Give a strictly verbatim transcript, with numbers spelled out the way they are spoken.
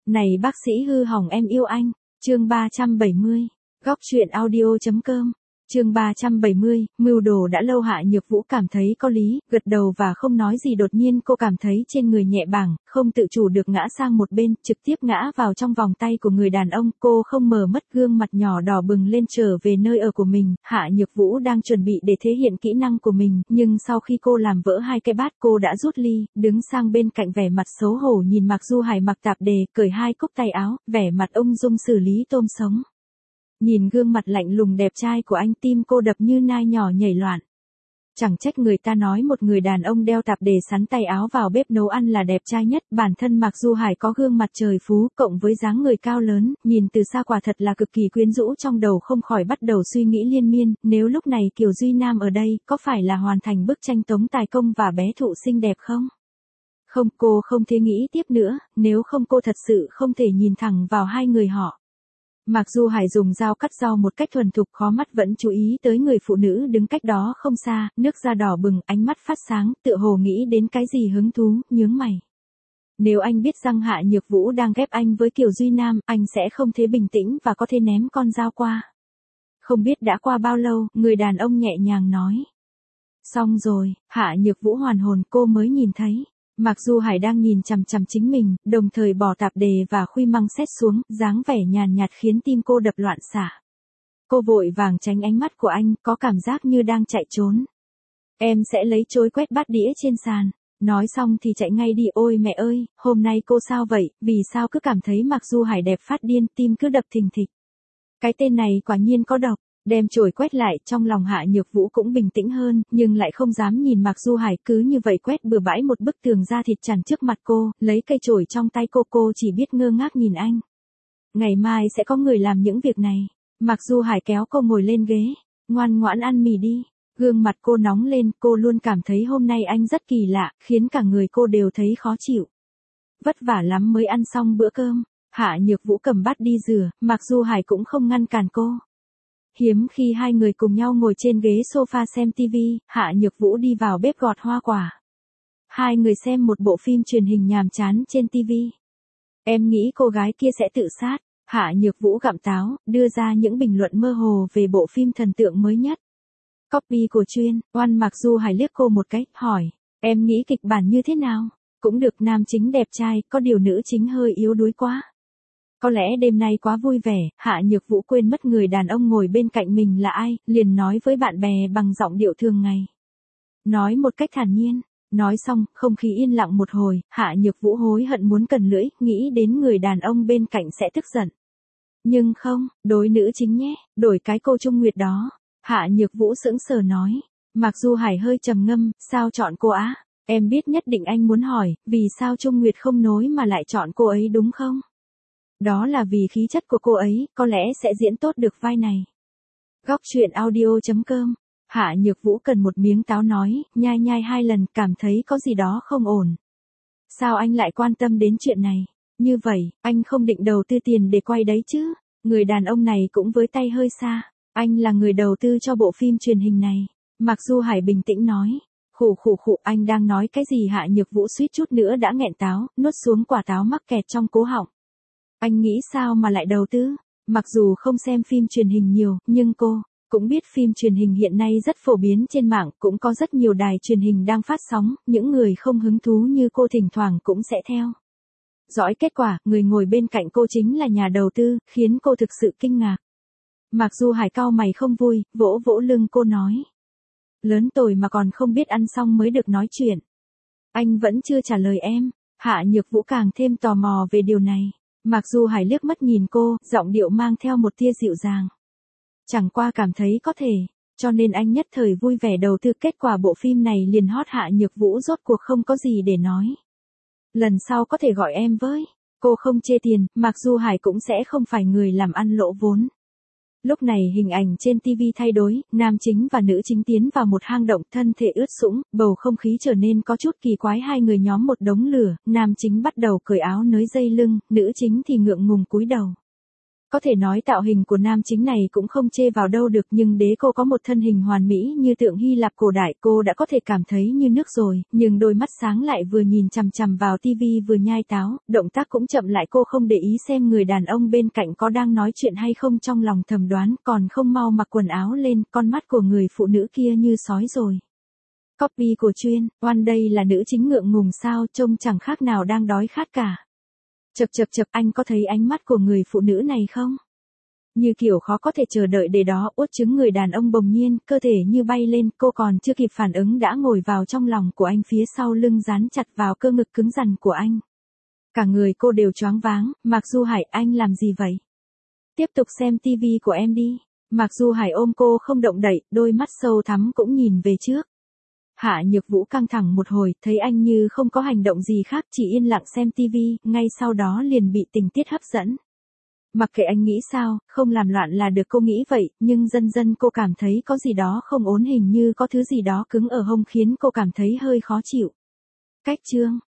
Này bác sĩ hư hỏng em yêu anh. Chương ba trăm bảy mươi. Góc truyện audio.com. Chương ba trăm bảy mươi, mưu đồ đã lâu. Hạ Nhược Vũ cảm thấy có lý, gật đầu và không nói gì. Đột nhiên cô cảm thấy trên người nhẹ bảng, không tự chủ được ngã sang một bên, trực tiếp ngã vào trong vòng tay của người đàn ông. Cô không mở mắt, gương mặt nhỏ đỏ bừng lên trở về nơi ở của mình. Hạ Nhược Vũ đang chuẩn bị để thể hiện kỹ năng của mình, nhưng sau khi cô làm vỡ hai cái bát, cô đã rút ly, đứng sang bên cạnh vẻ mặt xấu hổ nhìn Mạc Du Hải mặc tạp dề, cởi hai cúc tay áo, vẻ mặt ung dung xử lý tôm sống. Nhìn gương mặt lạnh lùng đẹp trai của anh, tim cô đập như nai nhỏ nhảy loạn. Chẳng trách người ta nói một người đàn ông đeo tạp dề sắn tay áo vào bếp nấu ăn là đẹp trai nhất. Bản thân Mạc Du Hải có gương mặt trời phú, cộng với dáng người cao lớn, nhìn từ xa quả thật là cực kỳ quyến rũ. Trong đầu không khỏi bắt đầu suy nghĩ liên miên, nếu lúc này Kiều Duy Nam ở đây, có phải là hoàn thành bức tranh tống tài công và bé thụ xinh đẹp không? Không, cô không thể nghĩ tiếp nữa, nếu không cô thật sự không thể nhìn thẳng vào hai người họ. Mạc Du Hải dùng dao cắt rau một cách thuần thục, khó mắt vẫn chú ý tới người phụ nữ đứng cách đó không xa, nước da đỏ bừng, ánh mắt phát sáng, tựa hồ nghĩ đến cái gì hứng thú, nhướng mày. Nếu anh biết rằng Hạ Nhược Vũ đang ghép anh với Kiều Duy Nam, anh sẽ không thể bình tĩnh và có thể ném con dao qua. Không biết đã qua bao lâu, người đàn ông nhẹ nhàng nói. Xong rồi. Hạ Nhược Vũ hoàn hồn, cô mới nhìn thấy Mạc Du Hải đang nhìn chằm chằm chính mình, đồng thời bỏ tạp dề và khuy măng xét xuống, dáng vẻ nhàn nhạt khiến tim cô đập loạn xạ. Cô vội vàng tránh ánh mắt của anh, có cảm giác như đang chạy trốn. Em sẽ lấy chổi quét bát đĩa trên sàn. Nói xong thì chạy ngay đi. Ôi mẹ ơi, hôm nay cô sao vậy, vì sao cứ cảm thấy Mạc Du Hải đẹp phát điên, tim cứ đập thình thịch. Cái tên này quả nhiên có độc. Đem chổi quét lại, trong lòng Hạ Nhược Vũ cũng bình tĩnh hơn, nhưng lại không dám nhìn Mạc Du Hải, cứ như vậy quét bừa bãi một bức tường da thịt chằn trước mặt cô, lấy cây chổi trong tay cô, cô chỉ biết ngơ ngác nhìn anh. Ngày mai sẽ có người làm những việc này. Mạc Du Hải kéo cô ngồi lên ghế, ngoan ngoãn ăn mì đi. Gương mặt cô nóng lên, cô luôn cảm thấy hôm nay anh rất kỳ lạ, khiến cả người cô đều thấy khó chịu. Vất vả lắm mới ăn xong bữa cơm. Hạ Nhược Vũ cầm bát đi rửa, Mạc Du Hải cũng không ngăn cản cô. Hiếm khi hai người cùng nhau ngồi trên ghế sofa xem tivi, Hạ Nhược Vũ đi vào bếp gọt hoa quả. Hai người xem một bộ phim truyền hình nhàm chán trên tivi. Em nghĩ cô gái kia sẽ tự sát. Hạ Nhược Vũ gặm táo, đưa ra những bình luận mơ hồ về bộ phim thần tượng mới nhất. Copy của chuyên, oan. Mạc Du Hải liếc cô một cái, hỏi, em nghĩ kịch bản như thế nào? Cũng được, nam chính đẹp trai, có điều nữ chính hơi yếu đuối quá. Có lẽ đêm nay quá vui vẻ, Hạ Nhược Vũ quên mất người đàn ông ngồi bên cạnh mình là ai, liền nói với bạn bè bằng giọng điệu thường ngày. Nói một cách thản nhiên. Nói xong, không khí yên lặng một hồi, Hạ Nhược Vũ hối hận muốn cần lưỡi, nghĩ đến người đàn ông bên cạnh sẽ tức giận. Nhưng không, đối nữ chính nhé, đổi cái cô Trung Nguyệt đó. Hạ Nhược Vũ sững sờ nói. Mạc Du Hải hơi trầm ngâm, sao chọn cô á? Em biết nhất định anh muốn hỏi, vì sao Trung Nguyệt không nối mà lại chọn cô ấy đúng không? Đó là vì khí chất của cô ấy, có lẽ sẽ diễn tốt được vai này. Góc truyện audio.com. Hạ Nhược Vũ cần một miếng táo nói, nhai nhai hai lần, cảm thấy có gì đó không ổn. Sao anh lại quan tâm đến chuyện này? Như vậy, anh không định đầu tư tiền để quay đấy chứ? Người đàn ông này cũng với tay hơi xa. Anh là người đầu tư cho bộ phim truyền hình này. Mạc Du Hải bình tĩnh nói. Khụ khụ khụ, anh đang nói cái gì? Hạ Nhược Vũ suýt chút nữa đã nghẹn táo, nuốt xuống quả táo mắc kẹt trong cố họng. Anh nghĩ sao mà lại đầu tư? Mặc dù không xem phim truyền hình nhiều, nhưng cô cũng biết phim truyền hình hiện nay rất phổ biến trên mạng, cũng có rất nhiều đài truyền hình đang phát sóng, những người không hứng thú như cô thỉnh thoảng cũng sẽ theo dõi. Kết quả, người ngồi bên cạnh cô chính là nhà đầu tư, khiến cô thực sự kinh ngạc. Mạc Du Hải cau mày không vui, vỗ vỗ lưng cô nói. Lớn tuổi mà còn không biết ăn xong mới được nói chuyện. Anh vẫn chưa trả lời em. Hạ Nhược Vũ càng thêm tò mò về điều này. Mạc Du Hải liếc mắt nhìn cô, giọng điệu mang theo một tia dịu dàng. Chẳng qua cảm thấy có thể, cho nên anh nhất thời vui vẻ đầu tư, kết quả bộ phim này liền hot. Hạ Nhược Vũ rốt cuộc không có gì để nói. Lần sau có thể gọi em với. Cô không chê tiền, Mạc Du Hải cũng sẽ không phải người làm ăn lỗ vốn. Lúc này hình ảnh trên tivi thay đổi, nam chính và nữ chính tiến vào một hang động, thân thể ướt sũng, bầu không khí trở nên có chút kỳ quái. Hai người nhóm một đống lửa, nam chính bắt đầu cởi áo nới dây lưng, nữ chính thì ngượng ngùng cúi đầu. Có thể nói tạo hình của nam chính này cũng không chê vào đâu được, nhưng đế cô có một thân hình hoàn mỹ như tượng Hy Lạp cổ đại, cô đã có thể cảm thấy như nước rồi, nhưng đôi mắt sáng lại vừa nhìn chằm chằm vào tivi vừa nhai táo, động tác cũng chậm lại, cô không để ý xem người đàn ông bên cạnh có đang nói chuyện hay không, trong lòng thầm đoán còn không mau mặc quần áo lên, con mắt của người phụ nữ kia như sói rồi. Copy của chuyên, oan đây là nữ chính ngượng ngùng sao, trông chẳng khác nào đang đói khát cả. Chập chập chập, anh có thấy ánh mắt của người phụ nữ này không? Như kiểu khó có thể chờ đợi để đó, uất chứng người đàn ông bỗng nhiên, cơ thể như bay lên, cô còn chưa kịp phản ứng đã ngồi vào trong lòng của anh, phía sau lưng dán chặt vào cơ ngực cứng rắn của anh. Cả người cô đều choáng váng. Mạc Du Hải, anh làm gì vậy? Tiếp tục xem tivi của em đi. Mạc Du Hải ôm cô không động đậy, đôi mắt sâu thắm cũng nhìn về trước. Hạ Nhược Vũ căng thẳng một hồi, thấy anh như không có hành động gì khác, chỉ yên lặng xem tivi, ngay sau đó liền bị tình tiết hấp dẫn. Mặc kệ anh nghĩ sao, không làm loạn là được, cô nghĩ vậy, nhưng dần dần cô cảm thấy có gì đó không ổn, hình như có thứ gì đó cứng ở hông khiến cô cảm thấy hơi khó chịu. Cách chương